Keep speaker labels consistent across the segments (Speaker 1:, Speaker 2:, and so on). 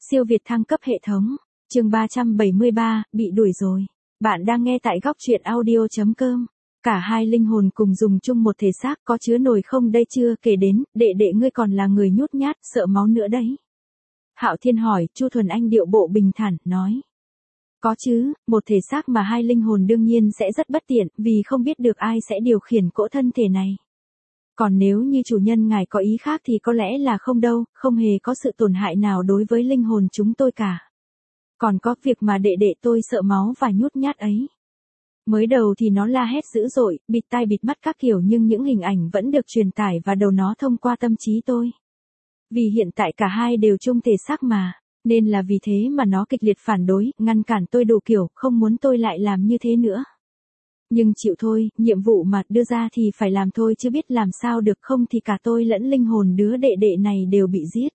Speaker 1: Siêu việt thăng cấp hệ thống. Chương 373, bị đuổi rồi. Bạn đang nghe tại góc truyện audio.com. Cả hai linh hồn cùng dùng chung một thể xác, có chứa nổi không đây, chưa kể đến, đệ đệ ngươi còn là người nhút nhát, sợ máu nữa đấy. Hạo Thiên hỏi. Chu Thuần Anh điệu bộ bình thản, nói. Có chứ, một thể xác mà hai linh hồn đương nhiên sẽ rất bất tiện, vì không biết được ai sẽ điều khiển cỗ thân thể này. Còn nếu như chủ nhân ngài có ý khác thì có lẽ là không đâu, không hề có sự tổn hại nào đối với linh hồn chúng tôi cả. Còn có việc mà đệ đệ tôi sợ máu và nhút nhát ấy. Mới đầu thì nó la hét dữ dội, bịt tai bịt mắt các kiểu, nhưng những hình ảnh vẫn được truyền tải vào đầu nó thông qua tâm trí tôi. Vì hiện tại cả hai đều chung thể xác mà, nên là vì thế mà nó kịch liệt phản đối, ngăn cản tôi đủ kiểu, không muốn tôi lại làm như thế nữa. Nhưng chịu thôi, nhiệm vụ mà đưa ra thì phải làm thôi, chứ biết làm sao được, không thì cả tôi lẫn linh hồn đứa đệ đệ này đều bị giết.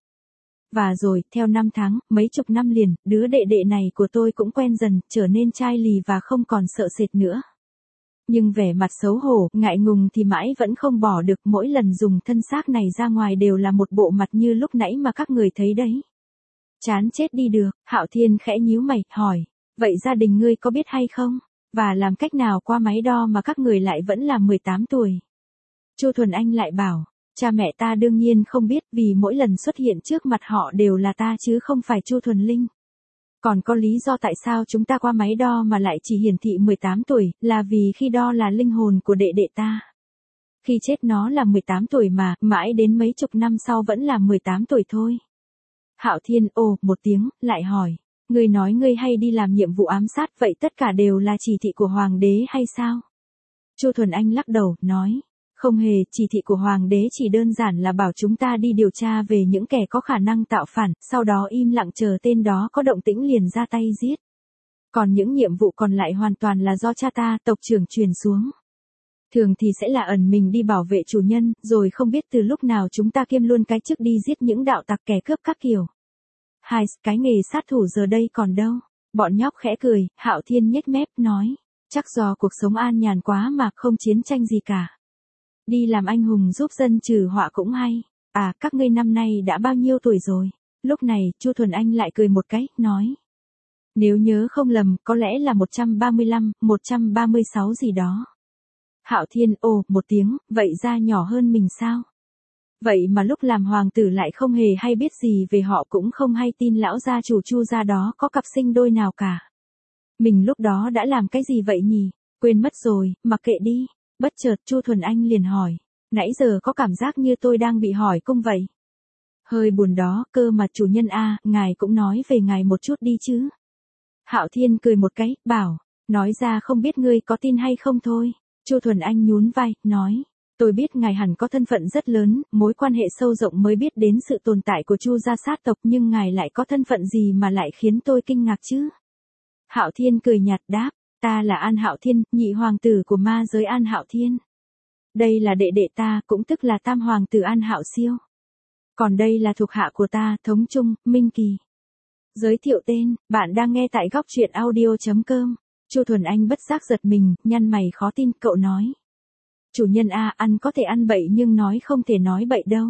Speaker 1: Và rồi, theo năm tháng, mấy chục năm liền, đứa đệ đệ này của tôi cũng quen dần, trở nên chai lì và không còn sợ sệt nữa. Nhưng vẻ mặt xấu hổ, ngại ngùng thì mãi vẫn không bỏ được, mỗi lần dùng thân xác này ra ngoài đều là một bộ mặt như lúc nãy mà các người thấy đấy. Chán chết đi được. Hạo Thiên khẽ nhíu mày, hỏi. Vậy gia đình ngươi có biết hay không? Và làm cách nào qua máy đo mà các người lại vẫn là 18 tuổi? Chu Thuần Anh lại bảo. Cha mẹ ta đương nhiên không biết, vì mỗi lần xuất hiện trước mặt họ đều là ta chứ không phải Chu Thuần Linh. Còn có lý do tại sao chúng ta qua máy đo mà lại chỉ hiển thị 18 tuổi, là vì khi đo là linh hồn của đệ đệ ta. Khi chết nó là 18 tuổi mà, mãi đến mấy chục năm sau vẫn là 18 tuổi thôi. Hạo Thiên ồ một tiếng, lại hỏi. Ngươi nói ngươi hay đi làm nhiệm vụ ám sát, vậy tất cả đều là chỉ thị của Hoàng đế hay sao? Chu Thuần Anh lắc đầu, nói. Không hề, chỉ thị của Hoàng đế chỉ đơn giản là bảo chúng ta đi điều tra về những kẻ có khả năng tạo phản, sau đó im lặng chờ tên đó có động tĩnh liền ra tay giết. Còn những nhiệm vụ còn lại hoàn toàn là do cha ta, tộc trưởng truyền xuống. Thường thì sẽ là ẩn mình đi bảo vệ chủ nhân, rồi không biết từ lúc nào chúng ta kiêm luôn cái chức đi giết những đạo tặc kẻ cướp các kiểu. Hai, cái nghề sát thủ giờ đây còn đâu? Bọn nhóc khẽ cười, Hạo Thiên nhếch mép, nói. Chắc do cuộc sống an nhàn quá mà không chiến tranh gì cả. Đi làm anh hùng giúp dân trừ họa cũng hay. À, các ngươi năm nay đã bao nhiêu tuổi rồi? Lúc này, Chu Thuần Anh lại cười một cái, nói. Nếu nhớ không lầm, có lẽ là 135, 136 gì đó. Hạo Thiên ồ một tiếng, vậy ra nhỏ hơn mình sao? Vậy mà lúc làm hoàng tử lại không hề hay biết gì về họ, cũng không hay tin lão gia chủ Chu gia đó có cặp sinh đôi nào cả. Mình lúc đó đã làm cái gì vậy nhỉ? Quên mất rồi, mặc kệ đi. Bất chợt Chu Thuần Anh liền hỏi. Nãy giờ có cảm giác như tôi đang bị hỏi cung vậy. Hơi buồn đó, cơ mà chủ nhân a, ngài cũng nói về ngài một chút đi chứ. Hạo Thiên cười một cái, bảo. Nói ra không biết ngươi có tin hay không thôi. Chu Thuần Anh nhún vai, nói. Tôi biết ngài hẳn có thân phận rất lớn, mối quan hệ sâu rộng mới biết đến sự tồn tại của Chu gia sát tộc, nhưng ngài lại có thân phận gì mà lại khiến tôi kinh ngạc chứ? Hạo Thiên cười nhạt đáp, ta là An Hạo Thiên, nhị hoàng tử của ma giới An Hạo Thiên. Đây là đệ đệ ta, cũng tức là tam hoàng tử An Hạo Siêu. Còn đây là thuộc hạ của ta, Thống Trung, Minh Kỳ. Giới thiệu tên, bạn đang nghe tại góc truyện audio.com. Chu Thuần Anh bất giác giật mình, nhăn mày khó tin, cậu nói. Chủ nhân a, ăn có thể ăn bậy nhưng nói không thể nói bậy đâu.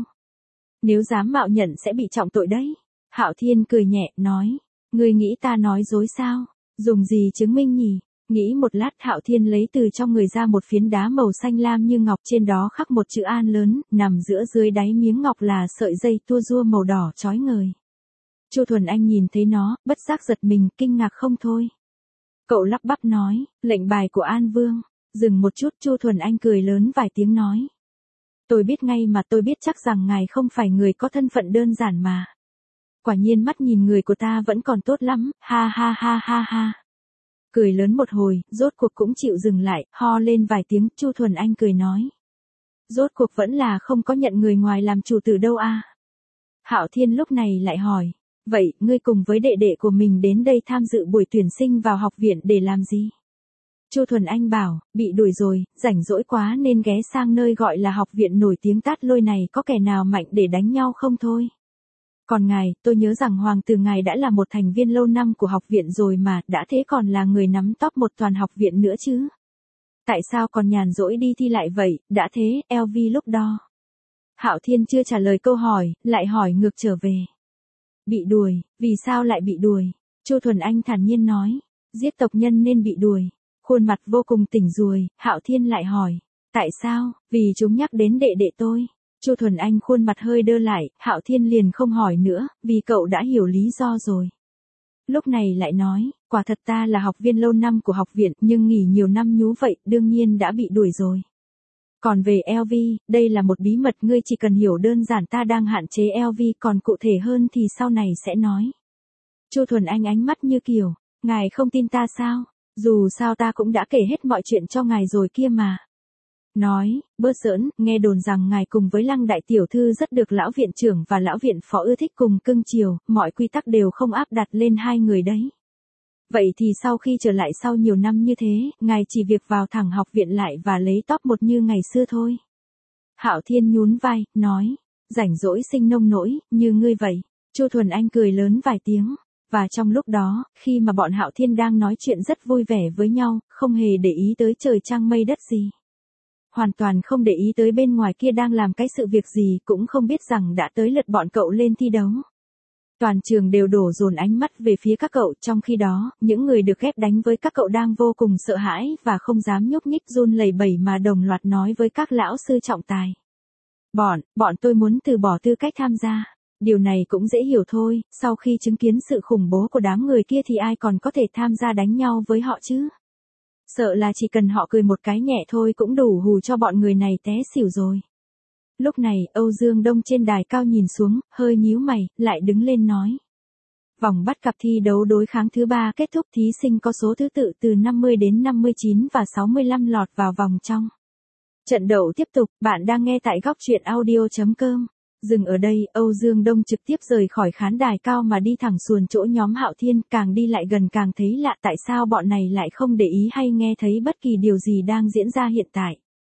Speaker 1: Nếu dám mạo nhận sẽ bị trọng tội đấy. Hạo Thiên cười nhẹ, nói. Ngươi nghĩ ta nói dối sao? Dùng gì chứng minh nhỉ? Nghĩ một lát, Hạo Thiên lấy từ trong người ra một phiến đá màu xanh lam như ngọc, trên đó khắc một chữ An lớn, nằm giữa dưới đáy miếng ngọc là sợi dây tua rua màu đỏ chói ngời. Chu Thuần Anh nhìn thấy nó, bất giác giật mình, kinh ngạc không thôi. Cậu lắp bắp nói, lệnh bài của An Vương. Dừng một chút, Chu Thuần Anh cười lớn vài tiếng nói. Tôi biết ngay mà, tôi biết chắc rằng ngài không phải người có thân phận đơn giản mà. Quả nhiên mắt nhìn người của ta vẫn còn tốt lắm, ha ha ha ha ha. Cười lớn một hồi, rốt cuộc cũng chịu dừng lại, ho lên vài tiếng, Chu Thuần Anh cười nói. Rốt cuộc vẫn là không có nhận người ngoài làm chủ tử đâu a. Hạo Thiên lúc này lại hỏi. Vậy, ngươi cùng với đệ đệ của mình đến đây tham dự buổi tuyển sinh vào học viện để làm gì? Chu Thuần Anh bảo, bị đuổi rồi, rảnh rỗi quá nên ghé sang nơi gọi là học viện nổi tiếng Tát Lôi này, có kẻ nào mạnh để đánh nhau không thôi. Còn ngài, tôi nhớ rằng hoàng tử ngài đã là một thành viên lâu năm của học viện rồi mà, đã thế còn là người nắm top một toàn học viện nữa chứ. Tại sao còn nhàn rỗi đi thi lại vậy, đã thế, LV lúc đó. Hạo Thiên chưa trả lời câu hỏi, lại hỏi ngược trở về. Bị đuổi, vì sao lại bị đuổi? Chu Thuần Anh thản nhiên nói, giết tộc nhân nên bị đuổi. Khuôn mặt vô cùng tỉnh ruồi, Hạo Thiên lại hỏi, tại sao? Vì chúng nhắc đến đệ đệ tôi. Chu Thuần Anh khuôn mặt hơi đơ lại, Hạo Thiên liền không hỏi nữa, vì cậu đã hiểu lý do rồi. Lúc này lại nói, quả thật ta là học viên lâu năm của học viện, nhưng nghỉ nhiều năm nhú vậy, đương nhiên đã bị đuổi rồi. Còn về LV, đây là một bí mật, ngươi chỉ cần hiểu đơn giản ta đang hạn chế LV, còn cụ thể hơn thì sau này sẽ nói. Chu Thuần Anh ánh mắt như kiểu, ngài không tin ta sao? Dù sao ta cũng đã kể hết mọi chuyện cho ngài rồi kia mà. Nói, bơ giỡn, nghe đồn rằng ngài cùng với Lăng đại tiểu thư rất được lão viện trưởng và lão viện phó ưa thích cùng cưng chiều, mọi quy tắc đều không áp đặt lên hai người đấy. Vậy thì sau khi trở lại sau nhiều năm như thế, ngài chỉ việc vào thẳng học viện lại và lấy top 1 như ngày xưa thôi. Hạo Thiên nhún vai, nói, rảnh rỗi sinh nông nỗi, như ngươi vậy. Chu Thuần Anh cười lớn vài tiếng. Và trong lúc đó, khi mà bọn Hạo Thiên đang nói chuyện rất vui vẻ với nhau, không hề để ý tới trời trăng mây đất gì. Hoàn toàn không để ý tới bên ngoài kia đang làm cái sự việc gì, cũng không biết rằng đã tới lượt bọn cậu lên thi đấu. Toàn trường đều đổ dồn ánh mắt về phía các cậu, trong khi đó, những người được ghép đánh với các cậu đang vô cùng sợ hãi và không dám nhúc nhích run lẩy bẩy mà đồng loạt nói với các lão sư trọng tài. Bọn tôi muốn từ bỏ tư cách tham gia. Điều này cũng dễ hiểu thôi, sau khi chứng kiến sự khủng bố của đám người kia thì ai còn có thể tham gia đánh nhau với họ chứ? Sợ là chỉ cần họ cười một cái nhẹ thôi cũng đủ hù cho bọn người này té xỉu rồi. Lúc này, Âu Dương Đông trên đài cao nhìn xuống, hơi nhíu mày, lại đứng lên nói. Vòng bắt cặp thi đấu đối kháng thứ 3 kết thúc, thí sinh có số thứ tự từ 50 đến 59 và 65 lọt vào vòng trong. Trận đấu tiếp tục, bạn đang nghe tại góc truyện audio.com. Dừng ở đây, Âu Dương Đông trực tiếp rời khỏi khán đài cao mà đi thẳng xuồng chỗ nhóm Hạo Thiên, càng đi lại gần càng thấy lạ tại sao bọn này lại không để ý hay nghe thấy bất kỳ điều gì đang diễn ra hiện tại.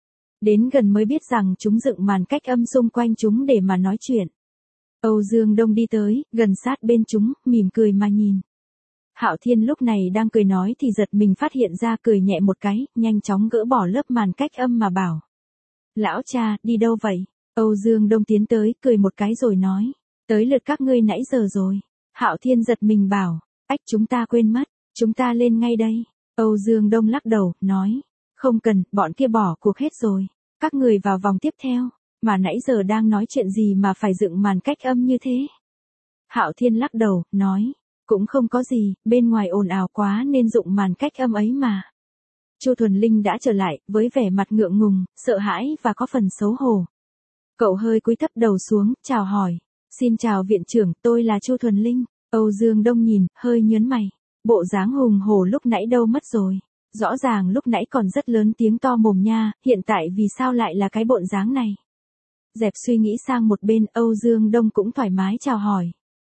Speaker 1: Đến gần mới biết rằng chúng dựng màn cách âm xung quanh chúng để mà nói chuyện. Âu Dương Đông đi tới, gần sát bên chúng, mỉm cười mà nhìn. Hạo Thiên lúc này đang cười nói thì giật mình phát hiện ra, cười nhẹ một cái, nhanh chóng gỡ bỏ lớp màn cách âm mà bảo. Lão cha, đi đâu vậy? Âu Dương Đông tiến tới, cười một cái rồi nói. Tới lượt các ngươi nãy giờ rồi. Hạo Thiên giật mình bảo. Ách, chúng ta quên mất. Chúng ta lên ngay đây. Âu Dương Đông lắc đầu, nói. Không cần, bọn kia bỏ cuộc hết rồi. Các người vào vòng tiếp theo. Mà nãy giờ đang nói chuyện gì mà phải dựng màn cách âm như thế? Hạo Thiên lắc đầu, nói. Cũng không có gì, bên ngoài ồn ào quá nên dụng màn cách âm ấy mà. Chu Thuần Linh đã trở lại, với vẻ mặt ngượng ngùng, sợ hãi và có phần xấu hổ. Cậu hơi cúi thấp đầu xuống, chào hỏi. Xin chào viện trưởng, tôi là Chu Thuần Linh. Âu Dương Đông nhìn, hơi nhớn mày. Bộ dáng hùng hổ lúc nãy đâu mất rồi? Rõ ràng lúc nãy còn rất lớn tiếng to mồm nha, hiện tại vì sao lại là cái bộ dáng này? Dẹp suy nghĩ sang một bên, Âu Dương Đông cũng thoải mái chào hỏi.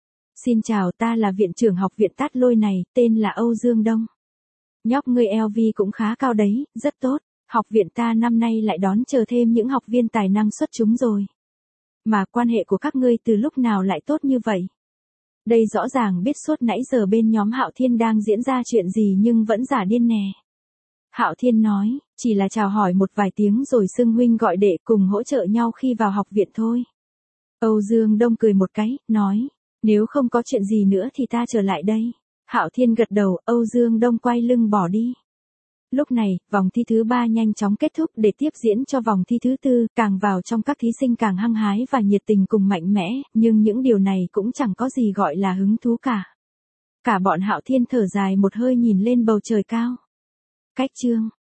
Speaker 1: Xin chào, ta là viện trưởng học viện Tát Lôi này, tên là Âu Dương Đông. Nhóc ngươi LV cũng khá cao đấy, rất tốt. Học viện ta năm nay lại đón chờ thêm những học viên tài năng xuất chúng rồi. Mà quan hệ của các ngươi từ lúc nào lại tốt như vậy? Đây rõ ràng biết suốt nãy giờ bên nhóm Hạo Thiên đang diễn ra chuyện gì nhưng vẫn giả điên nè. Hạo Thiên nói, chỉ là chào hỏi một vài tiếng rồi xưng huynh gọi đệ cùng hỗ trợ nhau khi vào học viện thôi. Âu Dương Đông cười một cái, nói, nếu không có chuyện gì nữa thì ta trở lại đây. Hạo Thiên gật đầu, Âu Dương Đông quay lưng bỏ đi. Lúc này, vòng thi thứ 3 nhanh chóng kết thúc để tiếp diễn cho vòng thi thứ 4, càng vào trong các thí sinh càng hăng hái và nhiệt tình cùng mạnh mẽ, nhưng những điều này cũng chẳng có gì gọi là hứng thú cả. Cả bọn Hạo Thiên thở dài một hơi nhìn lên bầu trời cao. Cách chương